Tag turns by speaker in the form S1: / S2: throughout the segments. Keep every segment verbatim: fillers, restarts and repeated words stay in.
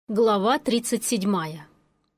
S1: Глава тридцать седьмая.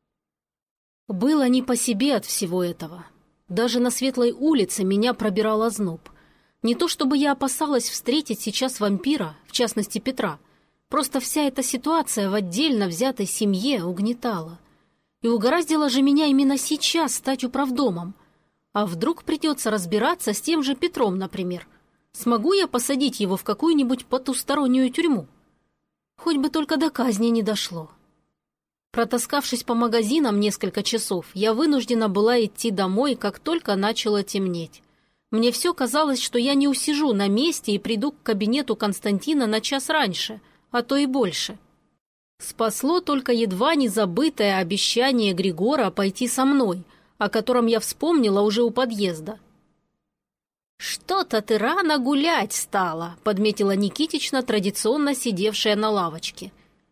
S1: Было не по себе от всего этого. Даже на Светлой улице меня пробирал озноб. Не то чтобы я опасалась встретить сейчас вампира, в частности Петра. Просто вся эта ситуация в отдельно взятой семье угнетала. И угораздило же меня именно сейчас стать управдомом. А вдруг придется разбираться с тем же Петром, например? Смогу я посадить его в какую-нибудь потустороннюю тюрьму? Хоть бы только до казни не дошло. Протаскавшись по магазинам несколько часов, я вынуждена была идти домой, как только начало темнеть. Мне все казалось, что я не усижу на месте и приду к кабинету Константина на час раньше, а то и больше. Спасло только едва не забытое обещание Григора пойти со мной, о котором я вспомнила уже у подъезда. «Что-то ты рано гулять стала», — подметила Никитична, традиционно сидевшая на лавочке.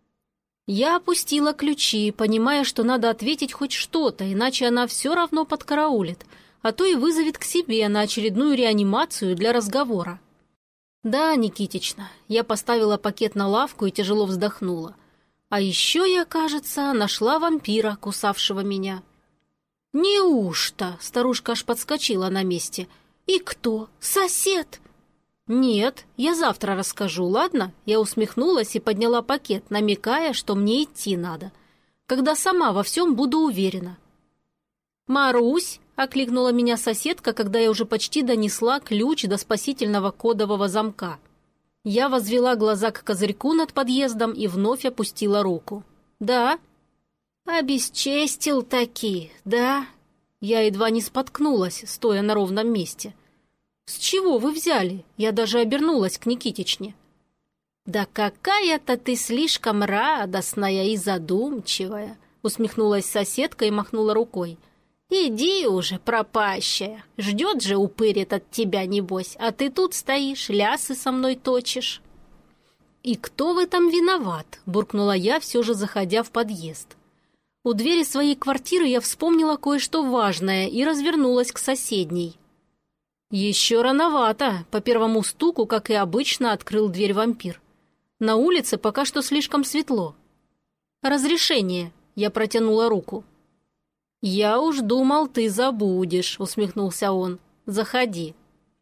S1: Я опустила ключи, понимая, что надо ответить хоть что-то, иначе она все равно подкараулит, а то и вызовет к себе на очередную реанимацию для разговора. «Да, Никитична», — я поставила пакет на лавку и тяжело вздохнула. «А еще я, кажется, нашла вампира, кусавшего меня». «Неужто?» — старушка аж подскочила на месте. «И кто? Сосед?» «Нет, я завтра расскажу, ладно?» Я усмехнулась и подняла пакет, намекая, что мне идти надо, когда сама во всем буду уверена. «Марусь!» — окликнула меня соседка, когда я уже почти донесла ключ до спасительного кодового замка. Я возвела глаза к козырьку над подъездом и вновь опустила руку. «Да?» «Обесчестил таки, да?» Я едва не споткнулась, стоя на ровном месте. «С чего вы взяли?» Я даже обернулась к Никитичне. «Да какая-то ты слишком радостная и задумчивая», усмехнулась соседка и махнула рукой. «Иди уже, пропащая, ждет же упырит от тебя, небось, а ты тут стоишь, лясы со мной точишь». «И кто в этом виноват?» буркнула я, все же заходя в подъезд. У двери своей квартиры я вспомнила кое-что важное и развернулась к соседней. Еще рановато, по первому стуку, как и обычно, открыл дверь вампир. На улице пока что слишком светло. «Разрешение», — я протянула руку. «Я уж думал, ты забудешь», — усмехнулся он. «Заходи».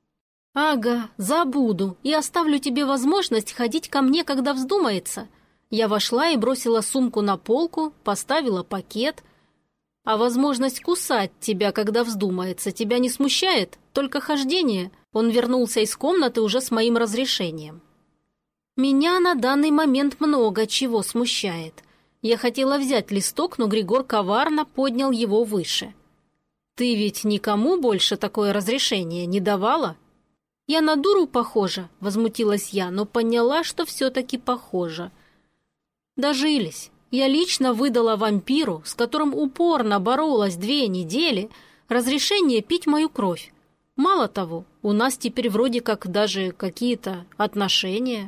S1: «Ага, забуду, и оставлю тебе возможность ходить ко мне, когда вздумается». Я вошла и бросила сумку на полку, поставила пакет. «А возможность кусать тебя, когда вздумается, тебя не смущает? Только хождение?» Он вернулся из комнаты уже с моим разрешением. «Меня на данный момент много чего смущает. Я хотела взять листок, но Григор коварно поднял его выше. Ты ведь никому больше такое разрешение не давала?» «Я на дуру похожа», — возмутилась я, но поняла, что все-таки похожа. Дожились. Я лично выдала вампиру, с которым упорно боролась две недели, разрешение пить мою кровь. Мало того, у нас теперь вроде как даже какие-то отношения.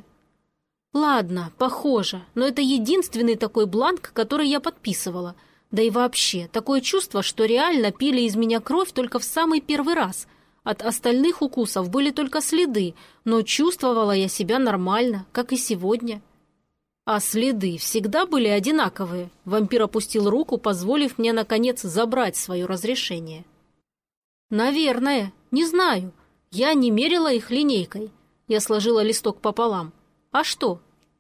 S1: Ладно, похоже, но это единственный такой бланк, который я подписывала. Да и вообще, такое чувство, что реально пили из меня кровь только в самый первый раз. От остальных укусов были только следы, но чувствовала я себя нормально, как и сегодня. «А следы всегда были одинаковые?» Вампир опустил руку, позволив мне, наконец, забрать свое разрешение. «Наверное. Не знаю. Я не мерила их линейкой». Я сложила листок пополам. «А что?»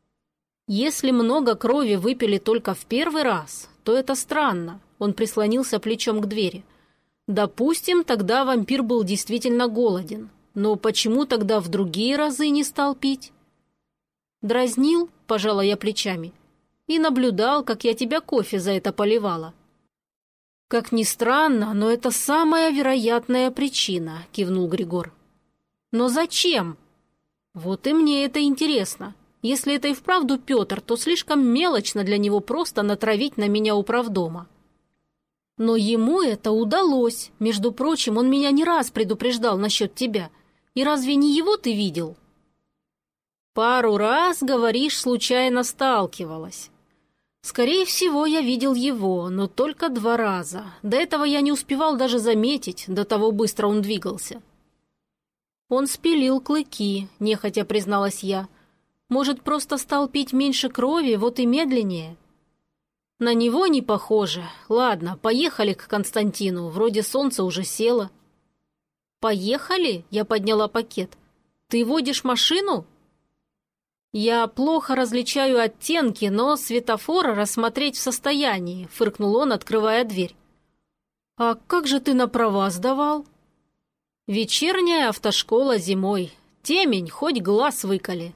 S1: «Если много крови выпили только в первый раз, то это странно». Он прислонился плечом к двери. «Допустим, тогда вампир был действительно голоден. Но почему тогда в другие разы не стал пить?» «Дразнил?» — пожала я плечами. «И наблюдал, как я тебя кофе за это поливала». «Как ни странно, но это самая вероятная причина», — кивнул Григор. «Но зачем?» «Вот и мне это интересно. Если это и вправду Петр, то слишком мелочно для него просто натравить на меня управдома». «Но ему это удалось. Между прочим, он меня не раз предупреждал насчет тебя. И разве не его ты видел?» «Пару раз, говоришь, случайно сталкивалась». «Скорее всего, я видел его, но только два раза. До этого я не успевал даже заметить, до того быстро он двигался». «Он спилил клыки», — нехотя призналась я. «Может, просто стал пить меньше крови, вот и медленнее?» На него не похоже. Ладно, поехали к Константину, вроде солнце уже село. Поехали? Я подняла пакет. Ты водишь машину? Я плохо различаю оттенки, но светофор рассмотреть в состоянии, фыркнул он, открывая дверь. А как же ты на права сдавал? Вечерняя автошкола зимой. Темень, хоть глаз выколи.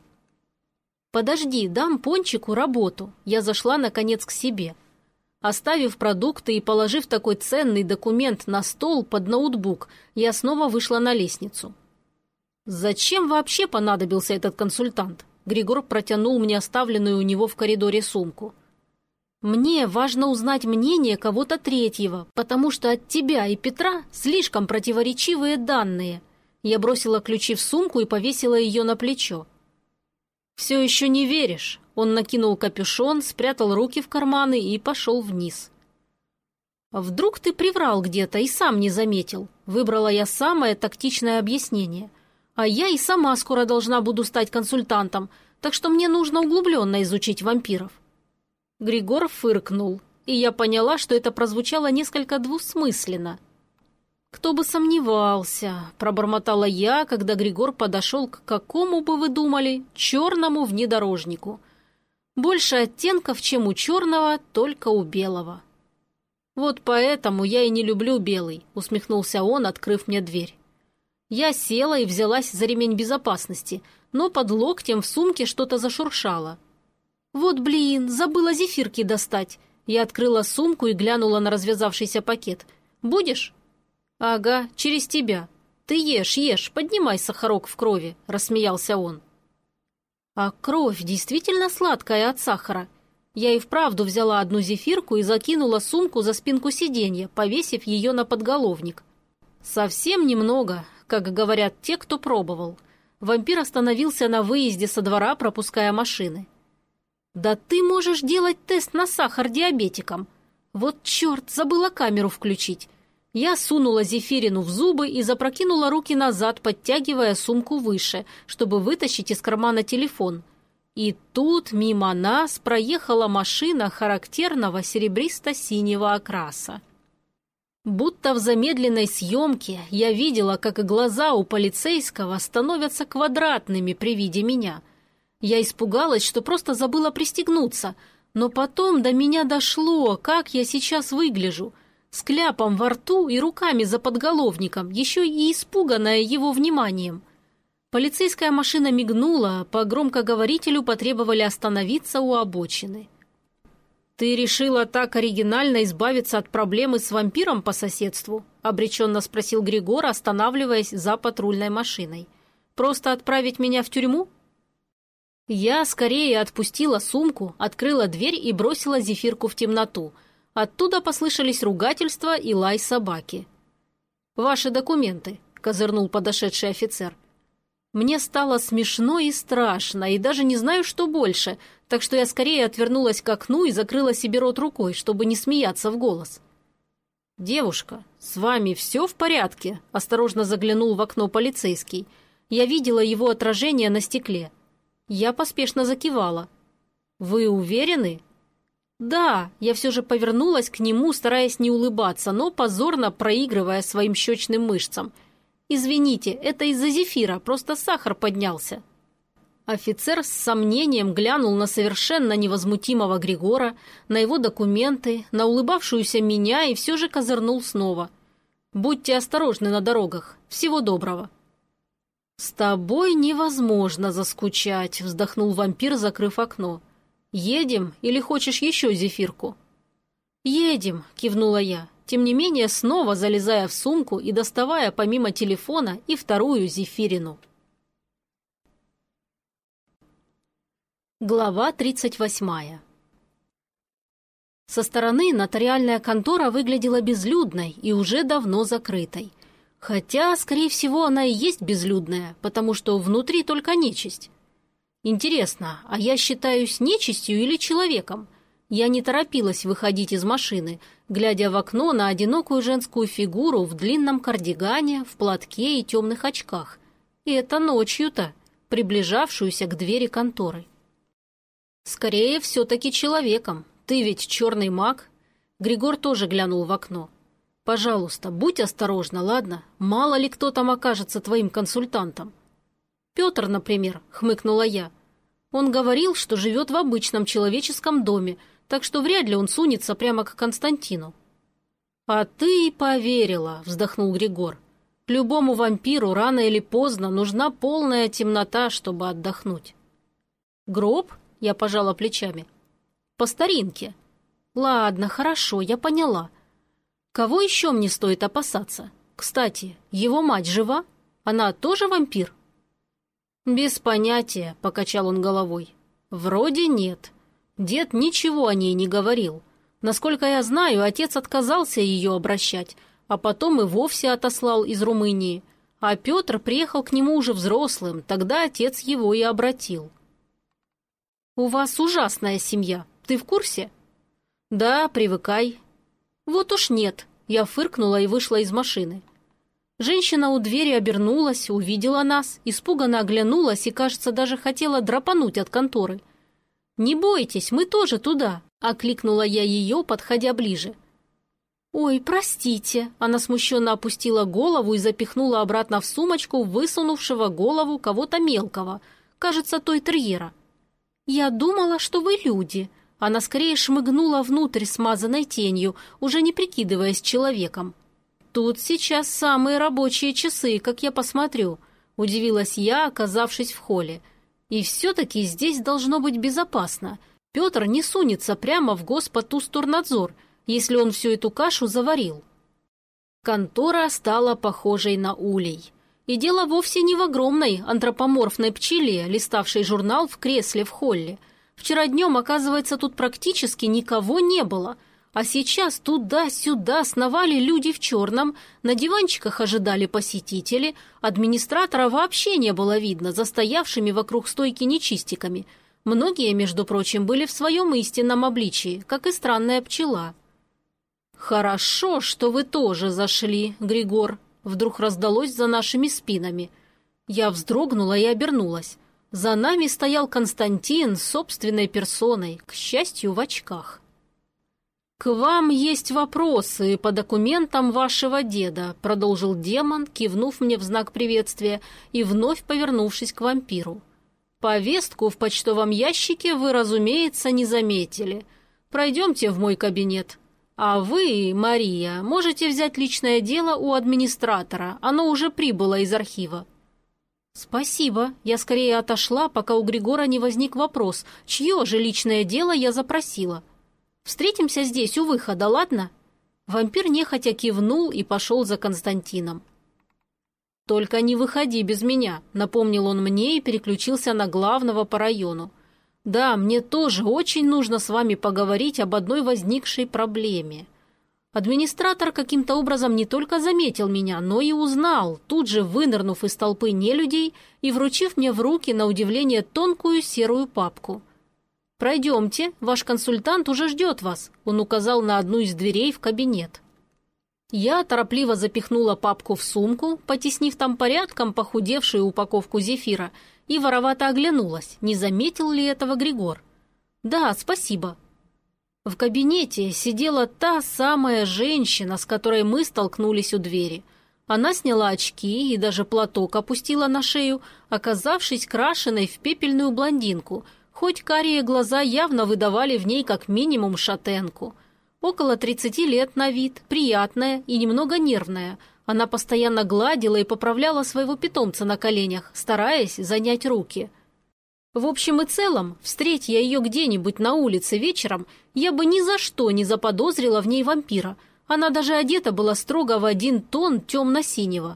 S1: Подожди, дам Пончику работу. Я зашла, наконец, к себе. Оставив продукты и положив такой ценный документ на стол под ноутбук, я снова вышла на лестницу. Зачем вообще понадобился этот консультант? Григор протянул мне оставленную у него в коридоре сумку. Мне важно узнать мнение кого-то третьего, потому что от тебя и Петра слишком противоречивые данные. Я бросила ключи в сумку и повесила ее на плечо. «Все еще не веришь?» Он накинул капюшон, спрятал руки в карманы и пошел вниз. «Вдруг ты приврал где-то и сам не заметил?» Выбрала я самое тактичное объяснение. «А я и сама скоро должна буду стать консультантом, так что мне нужно углубленно изучить вампиров». Григор фыркнул, и я поняла, что это прозвучало несколько двусмысленно. «Кто бы сомневался», – пробормотала я, когда Григор подошел к какому бы вы думали, черному внедорожнику. Больше оттенков, чем у черного, только у белого. «Вот поэтому я и не люблю белый», – усмехнулся он, открыв мне дверь. Я села и взялась за ремень безопасности, но под локтем в сумке что-то зашуршало. «Вот блин, забыла зефирки достать». Я открыла сумку и глянула на развязавшийся пакет. «Будешь?» «Ага, через тебя. Ты ешь, ешь, поднимай сахарок в крови», – рассмеялся он. А кровь действительно сладкая от сахара. Я и вправду взяла одну зефирку и закинула сумку за спинку сиденья, повесив ее на подголовник. Совсем немного, как говорят те, кто пробовал. Вампир остановился на выезде со двора, пропуская машины. «Да ты можешь делать тест на сахар диабетикам. Вот черт, забыла камеру включить». Я сунула зефирину в зубы и запрокинула руки назад, подтягивая сумку выше, чтобы вытащить из кармана телефон. И тут мимо нас проехала машина характерного серебристо-синего окраса. Будто в замедленной съемке я видела, как глаза у полицейского становятся квадратными при виде меня. Я испугалась, что просто забыла пристегнуться, но потом до меня дошло, как я сейчас выгляжу. С кляпом во рту и руками за подголовником, еще и испуганная его вниманием. Полицейская машина мигнула, по громкоговорителю потребовали остановиться у обочины. «Ты решила так оригинально избавиться от проблемы с вампиром по соседству?» – обреченно спросил Григор, останавливаясь за патрульной машиной. «Просто отправить меня в тюрьму?» Я скорее отпустила сумку, открыла дверь и бросила зефирку в темноту. Оттуда послышались ругательства и лай собаки. «Ваши документы», – козырнул подошедший офицер. Мне стало смешно и страшно, и даже не знаю, что больше, так что я скорее отвернулась к окну и закрыла себе рот рукой, чтобы не смеяться в голос. «Девушка, с вами все в порядке?» – осторожно заглянул в окно полицейский. Я видела его отражение на стекле. Я поспешно закивала. «Вы уверены?» «Да», я все же повернулась к нему, стараясь не улыбаться, но позорно проигрывая своим щечным мышцам. «Извините, это из-за зефира, просто сахар поднялся». Офицер с сомнением глянул на совершенно невозмутимого Григора, на его документы, на улыбавшуюся меня и все же козырнул снова. «Будьте осторожны на дорогах. Всего доброго». «С тобой невозможно заскучать», — вздохнул вампир, закрыв окно. «Едем или хочешь еще зефирку?» «Едем», — кивнула я, тем не менее снова залезая в сумку и доставая помимо телефона и вторую зефирину. Глава тридцать восьмая. Со стороны нотариальная контора выглядела безлюдной и уже давно закрытой. Хотя, скорее всего, она и есть безлюдная, потому что внутри только нечисть. Интересно, а я считаюсь нечистью или человеком? Я не торопилась выходить из машины, глядя в окно на одинокую женскую фигуру в длинном кардигане, в платке и темных очках. И это ночью-то, приближавшуюся к двери конторы. Скорее, все-таки человеком. ты ведь черный маг?» Григор тоже глянул в окно. «Пожалуйста, будь осторожна, ладно? Мало ли кто там окажется твоим консультантом». «Петр, например», — хмыкнула я. «Он говорил, что живет в обычном человеческом доме, так что вряд ли он сунется прямо к Константину». «А ты и поверила», — вздохнул Григор. «Любому вампиру рано или поздно нужна полная темнота, чтобы отдохнуть». «Гроб?» — я пожала плечами. «По старинке». «Ладно, хорошо, я поняла. Кого еще мне стоит опасаться? Кстати, его мать жива? Она тоже вампир?» «Без понятия», — покачал он головой. «Вроде нет. Дед ничего о ней не говорил. Насколько я знаю, отец отказался ее обращать, а потом и вовсе отослал из Румынии. А Петр приехал к нему уже взрослым, тогда отец его и обратил». «У вас ужасная семья. Ты в курсе?» «Да, привыкай». «Вот уж нет», — я фыркнула и вышла из машины. Женщина у двери обернулась, увидела нас, испуганно оглянулась и, кажется, даже хотела драпануть от конторы. «Не бойтесь, мы тоже туда», — окликнула я ее, подходя ближе. «Ой, простите», — она смущенно опустила голову и запихнула обратно в сумочку высунувшего голову кого-то мелкого, кажется, той терьера. «Я думала, что вы люди». Она скорее шмыгнула внутрь смазанной тенью, уже не прикидываясь человеком. «Тут сейчас самые рабочие часы, как я посмотрю», — удивилась я, оказавшись в холле. «И все-таки здесь должно быть безопасно. Петр не сунется прямо в Госпотустурнадзор, если он всю эту кашу заварил». Контора стала похожей на улей. И дело вовсе не в огромной антропоморфной пчеле, листавшей журнал в кресле в холле. Вчера днем, оказывается, тут практически никого не было, а сейчас туда-сюда сновали люди в черном, на диванчиках ожидали посетители, администратора вообще не было видно за стоявшими вокруг стойки нечистиками. Многие, между прочим, были в своем истинном обличии, как и странная пчела. «Хорошо, что вы тоже зашли, Григор», — вдруг раздалось за нашими спинами. Я вздрогнула и обернулась. За нами стоял Константин собственной персоной, к счастью, в очках. «К вам есть вопросы по документам вашего деда», — продолжил демон, кивнув мне в знак приветствия и вновь повернувшись к вампиру. «Повестку в почтовом ящике вы, разумеется, не заметили. Пройдемте в мой кабинет. А вы, Мария, можете взять личное дело у администратора, оно уже прибыло из архива». «Спасибо. Я скорее отошла, пока у Григора не возник вопрос, чье же личное дело я запросила. Встретимся здесь у выхода, ладно?» Вампир нехотя кивнул и пошел за Константином. «Только не выходи без меня», — напомнил он мне и переключился на главного по району. «Да, мне тоже очень нужно с вами поговорить об одной возникшей проблеме». Администратор каким-то образом не только заметил меня, но и узнал, тут же вынырнув из толпы нелюдей и вручив мне в руки, на удивление, тонкую серую папку. «Пройдемте, ваш консультант уже ждет вас», — он указал на одну из дверей в кабинет. Я торопливо запихнула папку в сумку, потеснив там порядком похудевшую упаковку зефира, и воровато оглянулась, не заметил ли этого Григор. «Да, спасибо». В кабинете сидела та самая женщина, с которой мы столкнулись у двери. Она сняла очки и даже платок опустила на шею, оказавшись крашеной в пепельную блондинку, хоть карие глаза явно выдавали в ней как минимум шатенку. Около тридцати лет на вид, приятная и немного нервная. Она постоянно гладила и поправляла своего питомца на коленях, стараясь занять руки. В общем и целом, встреть я ее где-нибудь на улице вечером, я бы ни за что не заподозрила в ней вампира. Она даже одета была строго в один тон темно-синего.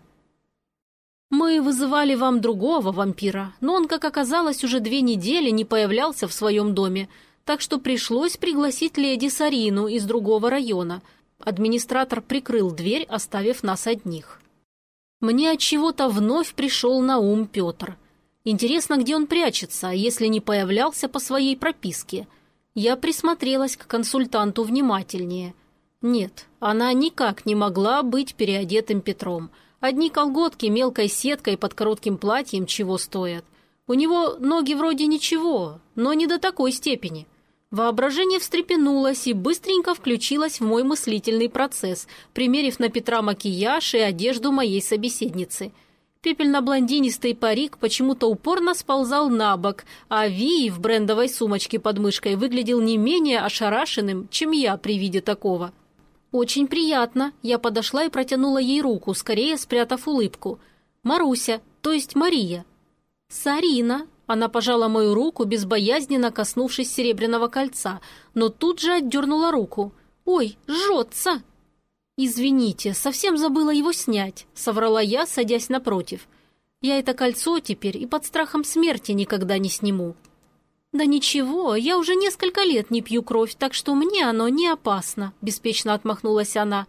S1: «Мы вызывали вам другого вампира, но он, как оказалось, уже две недели не появлялся в своем доме, так что пришлось пригласить леди Сарину из другого района». Администратор прикрыл дверь, оставив нас одних. Мне отчего-то вновь пришел на ум Петр. Интересно, где он прячется, если не появлялся по своей прописке. Я присмотрелась к консультанту внимательнее. Нет, она никак не могла быть переодетым Петром. Одни колготки мелкой сеткой под коротким платьем чего стоят. У него ноги вроде ничего, но не до такой степени. Воображение встрепенулось и быстренько включилось в мой мыслительный процесс, примерив на Петра макияж и одежду моей собеседницы. Пепельно-блондинистый парик почему-то упорно сползал на бок, а Ви в брендовой сумочке под мышкой выглядел не менее ошарашенным, чем я при виде такого. «Очень приятно», — я подошла и протянула ей руку, скорее спрятав улыбку. «Маруся, то есть Мария». «Сарина», — она пожала мою руку, безбоязненно коснувшись серебряного кольца, но тут же отдернула руку. «Ой, жжется!» «Извините, совсем забыла его снять», — соврала я, садясь напротив. «Я это кольцо теперь и под страхом смерти никогда не сниму». «Да ничего, я уже несколько лет не пью кровь, так что мне оно не опасно», — беспечно отмахнулась она.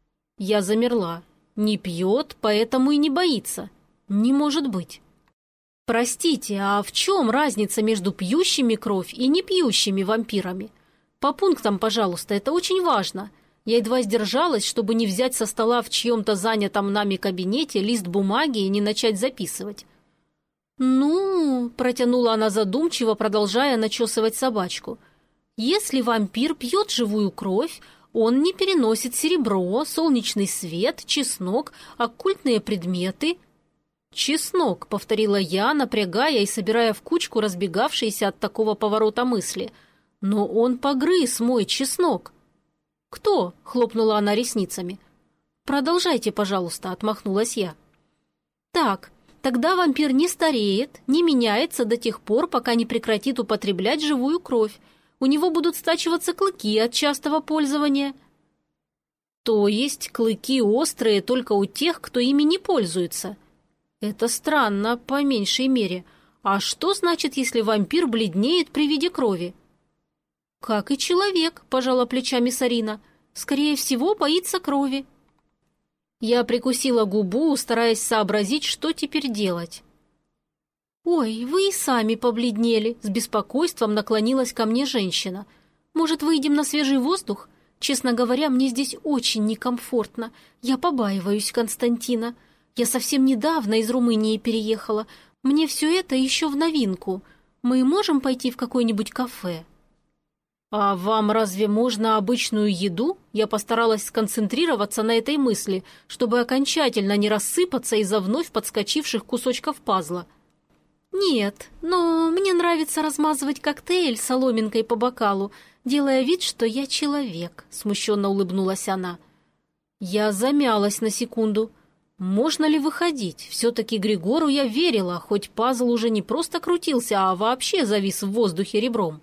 S1: Я замерла. Не пьет, поэтому и не боится. Не может быть. «Простите, а в чем разница между пьющими кровь и не пьющими вампирами? По пунктам, пожалуйста, это очень важно». Я едва сдержалась, чтобы не взять со стола в чьем-то занятом нами кабинете лист бумаги и не начать записывать. «Ну...» – протянула она задумчиво, продолжая начесывать собачку. «Если вампир пьет живую кровь, он не переносит серебро, солнечный свет, чеснок, оккультные предметы». «Чеснок», – повторила я, напрягая и собирая в кучку разбегавшиеся от такого поворота мысли. «Но он погрыз мой чеснок». «Кто?» – хлопнула она ресницами. «Продолжайте, пожалуйста», – отмахнулась я. «Так, тогда вампир не стареет, не меняется до тех пор, пока не прекратит употреблять живую кровь. У него будут стачиваться клыки от частого пользования». «То есть клыки острые только у тех, кто ими не пользуется?» «Это странно, по меньшей мере. А что значит, если вампир бледнеет при виде крови?» «Как и человек», – пожала плечами Сарина. «Скорее всего, боится крови». Я прикусила губу, стараясь сообразить, что теперь делать. «Ой, вы и сами побледнели», – с беспокойством наклонилась ко мне женщина. «Может, выйдем на свежий воздух? Честно говоря, мне здесь очень некомфортно. Я побаиваюсь Константина. Я совсем недавно из Румынии переехала. Мне все это еще в новинку. Мы можем пойти в какое-нибудь кафе?» «А вам разве можно обычную еду?» Я постаралась сконцентрироваться на этой мысли, чтобы окончательно не рассыпаться из-за вновь подскочивших кусочков пазла. «Нет, но мне нравится размазывать коктейль соломинкой по бокалу, делая вид, что я человек», — смущенно улыбнулась она. Я замялась на секунду. Можно ли выходить? Все-таки Григору я верила, хоть пазл уже не просто крутился, а вообще завис в воздухе ребром.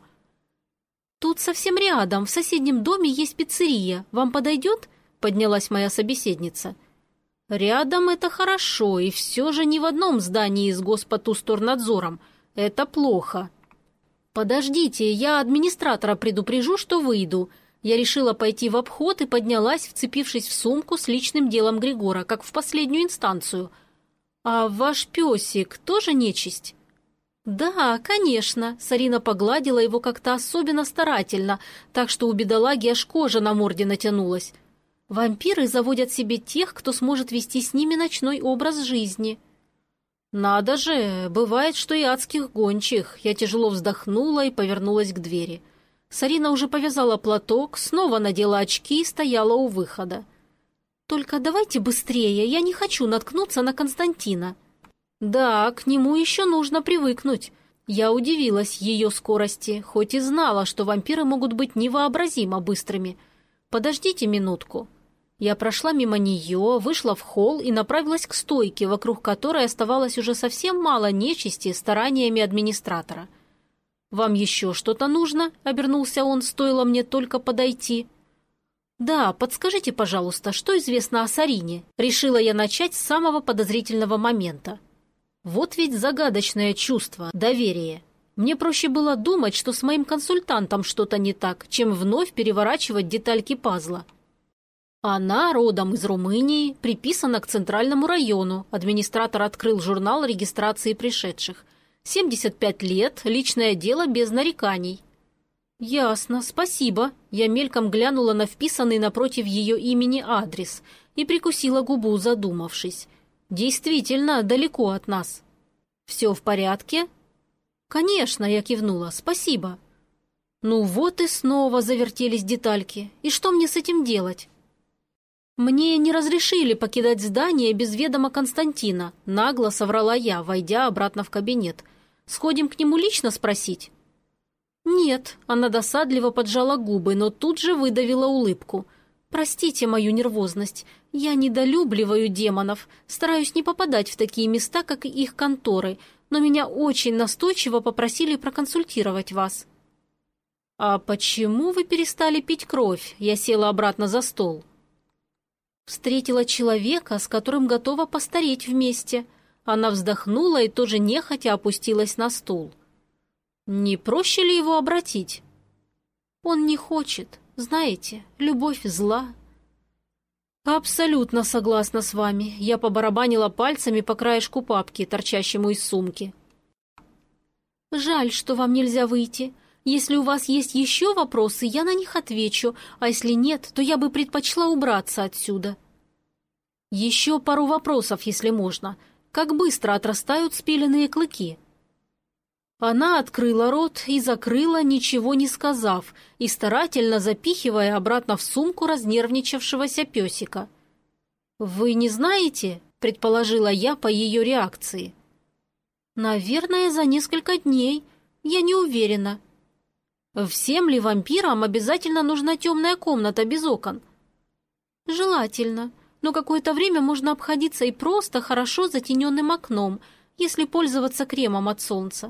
S1: «Тут совсем рядом, в соседнем доме есть пиццерия. Вам подойдет?» – поднялась моя собеседница. «Рядом это хорошо, и все же не в одном здании с Госпотусторнадзором. Это плохо». «Подождите, я администратора предупрежу, что выйду». Я решила пойти в обход и поднялась, вцепившись в сумку с личным делом Григора, как в последнюю инстанцию. «А ваш песик тоже нечисть?» «Да, конечно», — Сарина погладила его как-то особенно старательно, так что у бедолаги аж кожа на морде натянулась. «Вампиры заводят себе тех, кто сможет вести с ними ночной образ жизни». «Надо же, бывает, что и адских гончих». Я тяжело вздохнула и повернулась к двери. Сарина уже повязала платок, снова надела очки и стояла у выхода. «Только давайте быстрее, я не хочу наткнуться на Константина». «Да, к нему еще нужно привыкнуть». Я удивилась ее скорости, хоть и знала, что вампиры могут быть невообразимо быстрыми. «Подождите минутку». Я прошла мимо нее, вышла в холл и направилась к стойке, вокруг которой оставалось уже совсем мало нечисти стараниями администратора. «Вам еще что-то нужно?» — обернулся он, стоило мне только подойти. «Да, подскажите, пожалуйста, что известно о Сарине?» Решила я начать с самого подозрительного момента. Вот ведь загадочное чувство, доверие. Мне проще было думать, что с моим консультантом что-то не так, чем вновь переворачивать детальки пазла. Она родом из Румынии, приписана к центральному району. Администратор открыл журнал регистрации пришедших. семьдесят пять лет, личное дело без нареканий. «Ясно, спасибо». Я мельком глянула на вписанный напротив ее имени адрес и прикусила губу, задумавшись. «Действительно, далеко от нас». «Все в порядке?» «Конечно», — я кивнула, «спасибо». Ну вот и снова завертелись детальки. И что мне с этим делать? Мне не разрешили покидать здание без ведома Константина, нагло соврала я, войдя обратно в кабинет. Сходим к нему лично спросить? Нет, она досадливо поджала губы, но тут же выдавила улыбку. Простите мою нервозность. Я недолюбливаю демонов, стараюсь не попадать в такие места, как их конторы, но меня очень настойчиво попросили проконсультировать вас. «А почему вы перестали пить кровь?» Я села обратно за стол. Встретила человека, с которым готова постареть вместе. Она вздохнула и тоже нехотя опустилась на стул. Не проще ли его обратить? Он не хочет. Знаете, любовь зла. Абсолютно согласна с вами. Я побарабанила пальцами по краешку папки, торчащему из сумки. Жаль, что вам нельзя выйти. Если у вас есть еще вопросы, я на них отвечу, а если нет, то я бы предпочла убраться отсюда. Еще пару вопросов, если можно. Как быстро отрастают спиленные клыки? Она открыла рот и закрыла, ничего не сказав, и старательно запихивая обратно в сумку разнервничавшегося песика. «Вы не знаете?» – предположила я по ее реакции. «Наверное, за несколько дней. Я не уверена». Всем ли вампирам обязательно нужна темная комната без окон? Желательно, но какое-то время можно обходиться и просто хорошо затененным окном, если пользоваться кремом от солнца.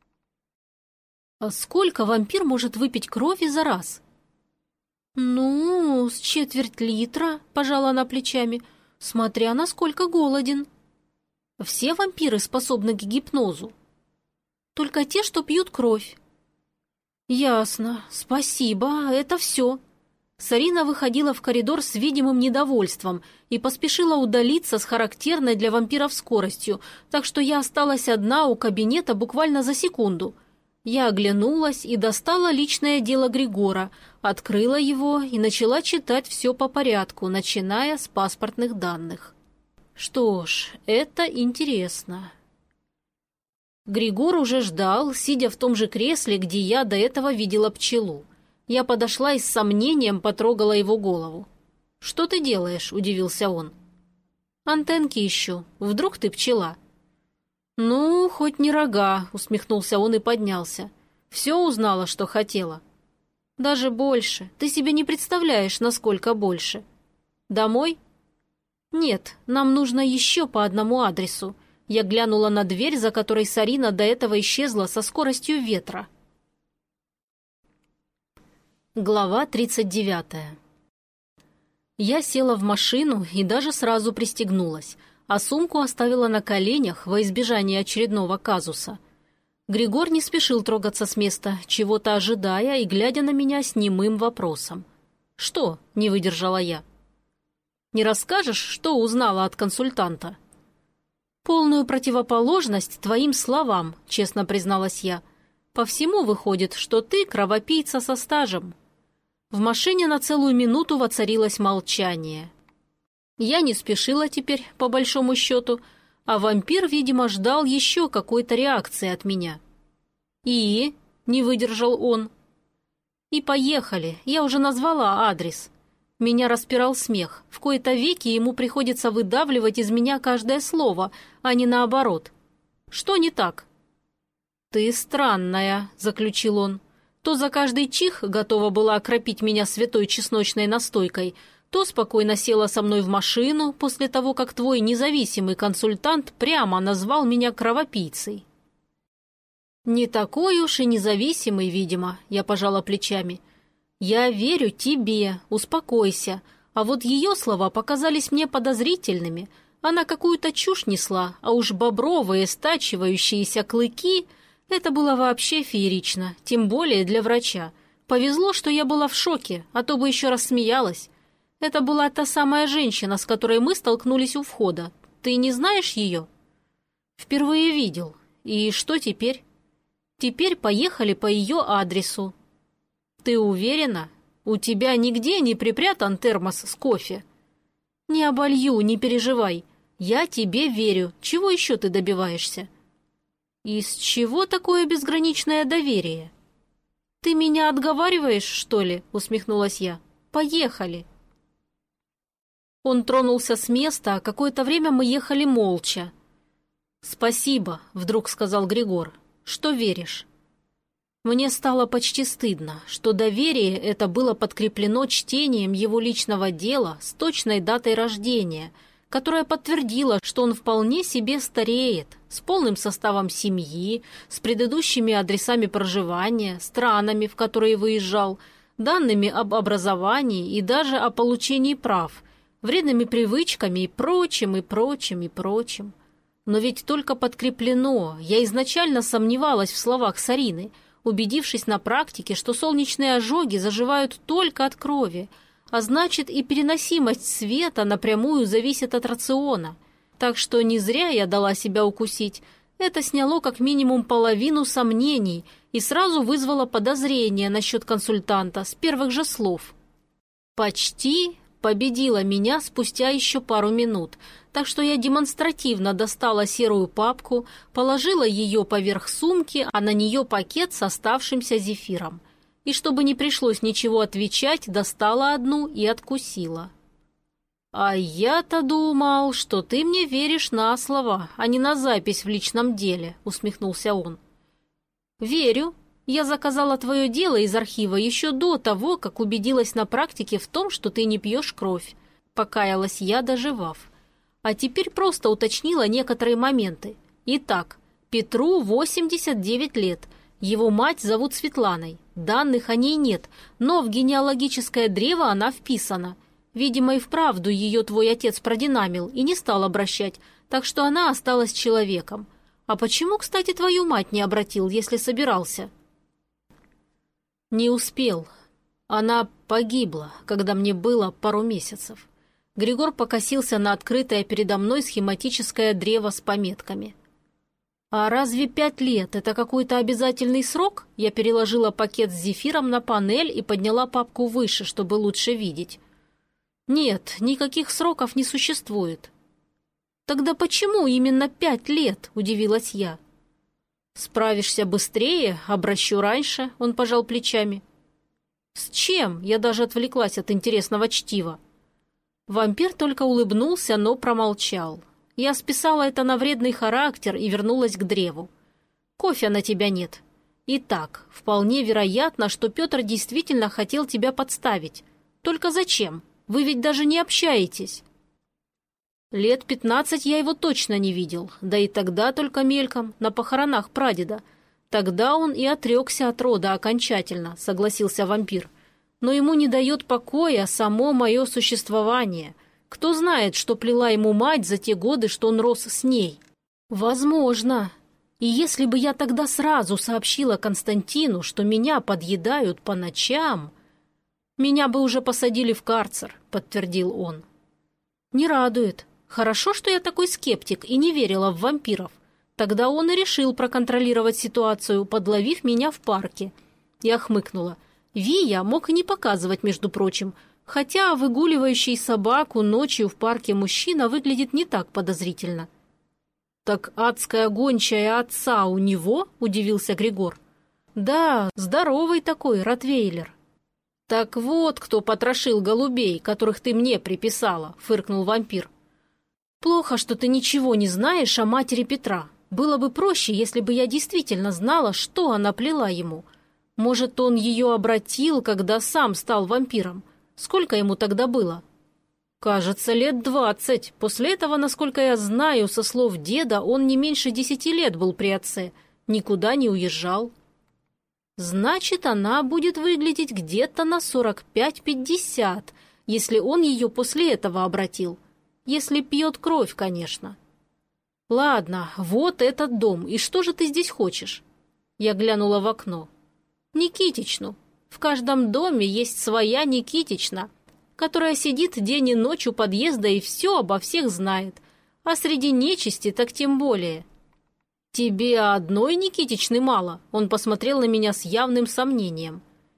S1: А сколько вампир может выпить крови за раз? Ну, с четверть литра, пожала она плечами, смотря насколько голоден. Все вампиры способны к гипнозу. Только те, что пьют кровь. «Ясно. Спасибо. Это все». Сарина выходила в коридор с видимым недовольством и поспешила удалиться с характерной для вампиров скоростью, так что я осталась одна у кабинета буквально за секунду. Я оглянулась и достала личное дело Григора, открыла его и начала читать все по порядку, начиная с паспортных данных. Что ж, это интересно. Григор уже ждал, сидя в том же кресле, где я до этого видела пчелу. Я подошла и с сомнением потрогала его голову. «Что ты делаешь?» – удивился он. «Антенки ищу. Вдруг ты пчела?» «Ну, хоть не рога», – усмехнулся он и поднялся. «Все узнала, что хотела». «Даже больше. Ты себе не представляешь, насколько больше». «Домой?» «Нет, нам нужно еще по одному адресу». Я глянула на дверь, за которой Сарина до этого исчезла со скоростью ветра. Глава тридцать девятая. Я села в машину и даже сразу пристегнулась, а сумку оставила на коленях во избежание очередного казуса. Григор не спешил трогаться с места, чего-то ожидая и глядя на меня с немым вопросом. «Что?» – не выдержала я. «Не расскажешь, что узнала от консультанта?» «Полную противоположность твоим словам», — честно призналась я. «По всему выходит, что ты кровопийца со стажем». В машине на целую минуту воцарилось молчание. Я не спешила теперь, по большому счету, а вампир, видимо, ждал еще какой-то реакции от меня. «И?» — не выдержал он. «И поехали, я уже назвала адрес». Меня распирал смех. В кои-то веки ему приходится выдавливать из меня каждое слово, а не наоборот. Что не так? «Ты странная», — заключил он. «То за каждый чих готова была окропить меня святой чесночной настойкой, то спокойно села со мной в машину после того, как твой независимый консультант прямо назвал меня кровопийцей». «Не такой уж и независимый, видимо», — я пожала плечами. «Я верю тебе, успокойся, а вот ее слова показались мне подозрительными. Она какую-то чушь несла, а уж бобровые стачивающиеся клыки — это было вообще феерично, тем более для врача. Повезло, что я была в шоке, а то бы еще рассмеялась. Это была та самая женщина, с которой мы столкнулись у входа. Ты не знаешь ее?» «Впервые видел. И что теперь?» «Теперь поехали по ее адресу». «Ты уверена? У тебя нигде не припрятан термос с кофе?» «Не оболью, не переживай. Я тебе верю. Чего еще ты добиваешься?» «Из чего такое безграничное доверие?» «Ты меня отговариваешь, что ли?» — усмехнулась я. «Поехали!» Он тронулся с места, а какое-то время мы ехали молча. «Спасибо», — вдруг сказал Григор, — «что веришь». Мне стало почти стыдно, что доверие это было подкреплено чтением его личного дела с точной датой рождения, которая подтвердила, что он вполне себе стареет, с полным составом семьи, с предыдущими адресами проживания, странами, в которые выезжал, данными об образовании и даже о получении прав, вредными привычками и прочим, и прочим, и прочим. Но ведь только подкреплено. Я изначально сомневалась в словах Сарины, убедившись на практике, что солнечные ожоги заживают только от крови, а значит и переносимость света напрямую зависит от рациона. Так что не зря я дала себя укусить. Это сняло как минимум половину сомнений и сразу вызвало подозрение насчет консультанта с первых же слов. Почти победила меня спустя еще пару минут, так что я демонстративно достала серую папку, положила ее поверх сумки, а на нее пакет с оставшимся зефиром. И чтобы не пришлось ничего отвечать, достала одну и откусила. «А я-то думал, что ты мне веришь на слово, а не на запись в личном деле», — усмехнулся он. «Верю. Я заказала твое дело из архива еще до того, как убедилась на практике в том, что ты не пьешь кровь», — покаялась я, доживав. А теперь просто уточнила некоторые моменты. Итак, Петру восемьдесят девять лет. Его мать зовут Светланой. Данных о ней нет, но в генеалогическое древо она вписана. Видимо, и вправду ее твой отец продинамил и не стал обращать, так что она осталась человеком. А почему, кстати, твою мать не обратил, если собирался?» «Не успел. Она погибла, когда мне было пару месяцев». Григор покосился на открытое передо мной схематическое древо с пометками. «А разве пять лет – это какой-то обязательный срок?» Я переложила пакет с зефиром на панель и подняла папку выше, чтобы лучше видеть. «Нет, никаких сроков не существует». «Тогда почему именно пять лет?» – удивилась я. «Справишься быстрее, обращу раньше», – он пожал плечами. «С чем?» – я даже отвлеклась от интересного чтива. Вампир только улыбнулся, но промолчал. Я списала это на вредный характер и вернулась к древу. «Кофе на тебя нет. Итак, вполне вероятно, что Петр действительно хотел тебя подставить. Только зачем? Вы ведь даже не общаетесь». «Лет пятнадцать я его точно не видел, да и тогда только мельком, на похоронах прадеда. Тогда он и отрекся от рода окончательно», — согласился вампир. «Но ему не дает покоя само мое существование. Кто знает, что плела ему мать за те годы, что он рос с ней?» «Возможно. И если бы я тогда сразу сообщила Константину, что меня подъедают по ночам, меня бы уже посадили в карцер», — подтвердил он. «Не радует. Хорошо, что я такой скептик и не верила в вампиров. Тогда он и решил проконтролировать ситуацию, подловив меня в парке». Я хмыкнула. Вия мог и не показывать, между прочим, хотя выгуливающий собаку ночью в парке мужчина выглядит не так подозрительно. «Так адская гончая отца у него?» – удивился Григор. «Да, здоровый такой ротвейлер». «Так вот, кто потрошил голубей, которых ты мне приписала», – фыркнул вампир. «Плохо, что ты ничего не знаешь о матери Петра. Было бы проще, если бы я действительно знала, что она плела ему. Может, он ее обратил, когда сам стал вампиром. Сколько ему тогда было?» «Кажется, лет двадцать. После этого, насколько я знаю, со слов деда, он не меньше десяти лет был при отце. Никуда не уезжал». «Значит, она будет выглядеть где-то на сорок пять пятьдесят, если он ее после этого обратил. Если пьет кровь, конечно». «Ладно, вот этот дом. И что же ты здесь хочешь?» Я глянула в окно. «Никитичну. В каждом доме есть своя Никитична, которая сидит день и ночь у подъезда и все обо всех знает. А среди нечисти так тем более». «Тебе одной Никитичны мало?» Он посмотрел на меня с явным сомнением.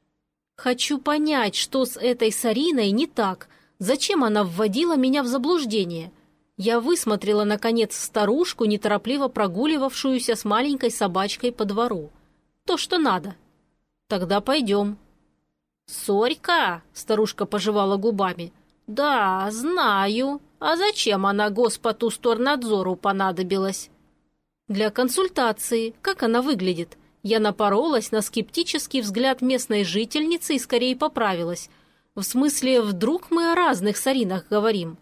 S1: «Хочу понять, что с этой Сариной не так. Зачем она вводила меня в заблуждение?» Я высмотрела, наконец, старушку, неторопливо прогуливавшуюся с маленькой собачкой по двору. То, что надо. Тогда пойдем. Сорька, старушка пожевала губами. Да, знаю. А зачем она Госпотусторнадзору понадобилась? Для консультации. Как она выглядит? Я напоролась на скептический взгляд местной жительницы и скорее поправилась. В смысле, вдруг мы о разных Саринах говорим?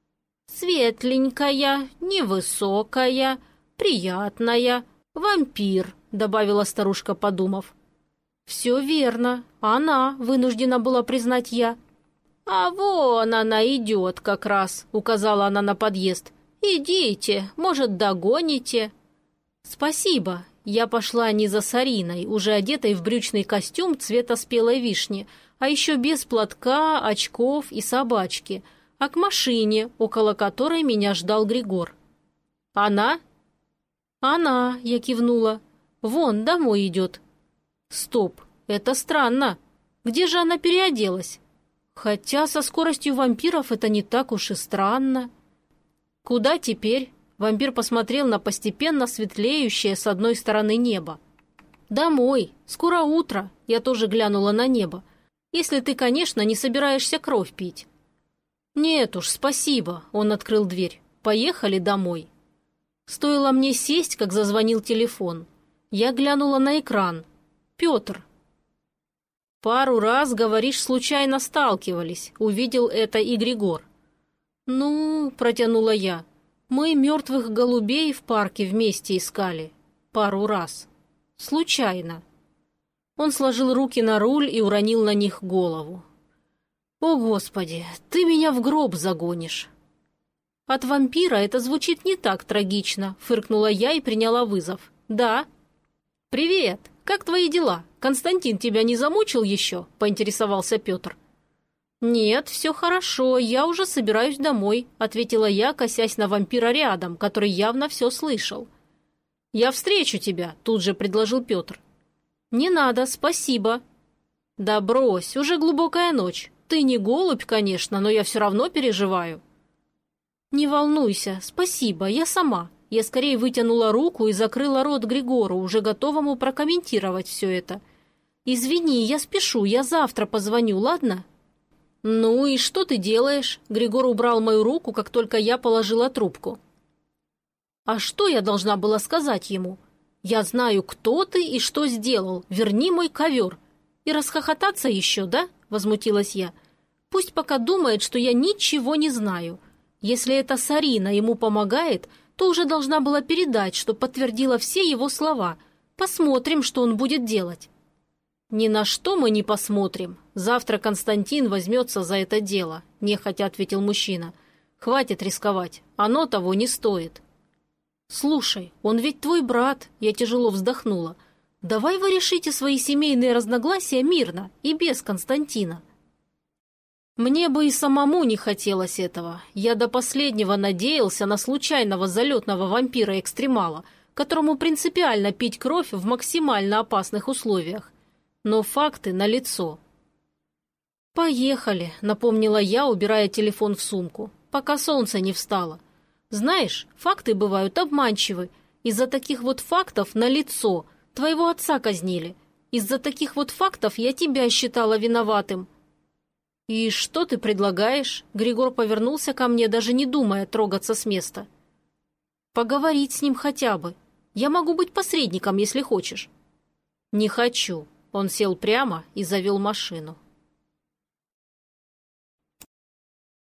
S1: Светленькая, невысокая, приятная, вампир, добавила старушка, подумав. Все верно, она, вынуждена была признать я. А вон она идет как раз, указала она на подъезд. Идите, может, догоните. Спасибо. Я пошла не за Сариной, уже одетой в брючный костюм цвета спелой вишни, а еще без платка, очков и собачки, а к машине, около которой меня ждал Григор. «Она?» «Она», — я кивнула. «Вон, домой идет». «Стоп, это странно. Где же она переоделась? Хотя со скоростью вампиров это не так уж и странно». «Куда теперь?» Вампир посмотрел на постепенно светлеющее с одной стороны небо. «Домой. Скоро утро». Я тоже глянула на небо. «Если ты, конечно, не собираешься кровь пить». «Нет уж, спасибо», — он открыл дверь. «Поехали домой». Стоило мне сесть, как зазвонил телефон. Я глянула на экран. «Петр». «Пару раз, говоришь, случайно сталкивались», — увидел это и Григор. «Ну», — протянула я, — «мы мертвых голубей в парке вместе искали. Пару раз. Случайно». Он сложил руки на руль и уронил на них голову. «О, Господи, ты меня в гроб загонишь!» «От вампира это звучит не так трагично», — фыркнула я и приняла вызов. «Да». «Привет! Как твои дела? Константин тебя не замучил еще?» — поинтересовался Петр. «Нет, все хорошо, я уже собираюсь домой», — ответила я, косясь на вампира рядом, который явно все слышал. «Я встречу тебя», — тут же предложил Петр. «Не надо, спасибо». «Да брось, уже глубокая ночь. Ты не голубь, конечно, но я все равно переживаю». «Не волнуйся, спасибо, я сама». Я скорее вытянула руку и закрыла рот Григору, уже готовому прокомментировать все это. «Извини, я спешу, я завтра позвоню, ладно?» «Ну и что ты делаешь?» Григор убрал мою руку, как только я положила трубку. «А что я должна была сказать ему? Я знаю, кто ты и что сделал. Верни мой ковер. И расхохотаться еще, да?» — возмутилась я. «Пусть пока думает, что я ничего не знаю. Если эта Сарина ему помогает, то уже должна была передать, что подтвердила все его слова. Посмотрим, что он будет делать». «Ни на что мы не посмотрим. Завтра Константин возьмется за это дело», — нехотя ответил мужчина. «Хватит рисковать. Оно того не стоит». «Слушай, он ведь твой брат», — я тяжело вздохнула. «Давай вы решите свои семейные разногласия мирно и без Константина». Мне бы и самому не хотелось этого. Я до последнего надеялся на случайного залетного вампира-экстремала, которому принципиально пить кровь в максимально опасных условиях. Но факты налицо. «Поехали», — напомнила я, убирая телефон в сумку, пока солнце не встало. «Знаешь, факты бывают обманчивы. Из-за таких вот фактов налицо. Твоего отца казнили. Из-за таких вот фактов я тебя считала виноватым». «И что ты предлагаешь?» Григор повернулся ко мне, даже не думая трогаться с места. «Поговорить с ним хотя бы. Я могу быть посредником, если хочешь». «Не хочу». Он сел прямо и завел машину.